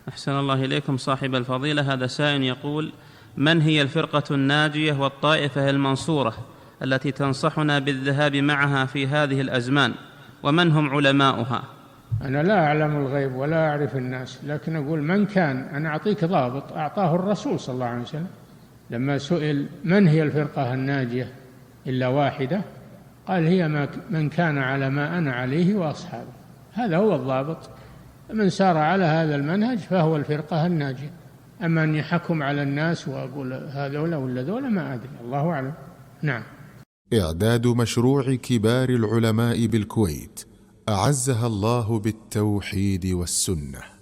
أحسن الله إليكم صاحب الفضيلة. هذا سائل يقول: من هي الفرقة الناجية والطائفة المنصورة التي تنصحنا بالذهاب معها في هذه الأزمان، ومن هم علماؤها؟ أنا لا أعلم الغيب ولا أعرف الناس، لكن أقول من كان. أنا أعطيك ضابط أعطاه الرسول صلى الله عليه وسلم لما سئل من هي الفرقة الناجية إلا واحدة، قال: هي من كان على ما أنا عليه وأصحابه. هذا هو الضابط، من سار على هذا المنهج فهو الفرقة الناجية. أما أن يحكم على الناس وأقول هذولا ولا ذولا ما أدري، الله أعلم. نعم. إعداد مشروع كبار العلماء بالكويت أعزها الله بالتوحيد والسنة.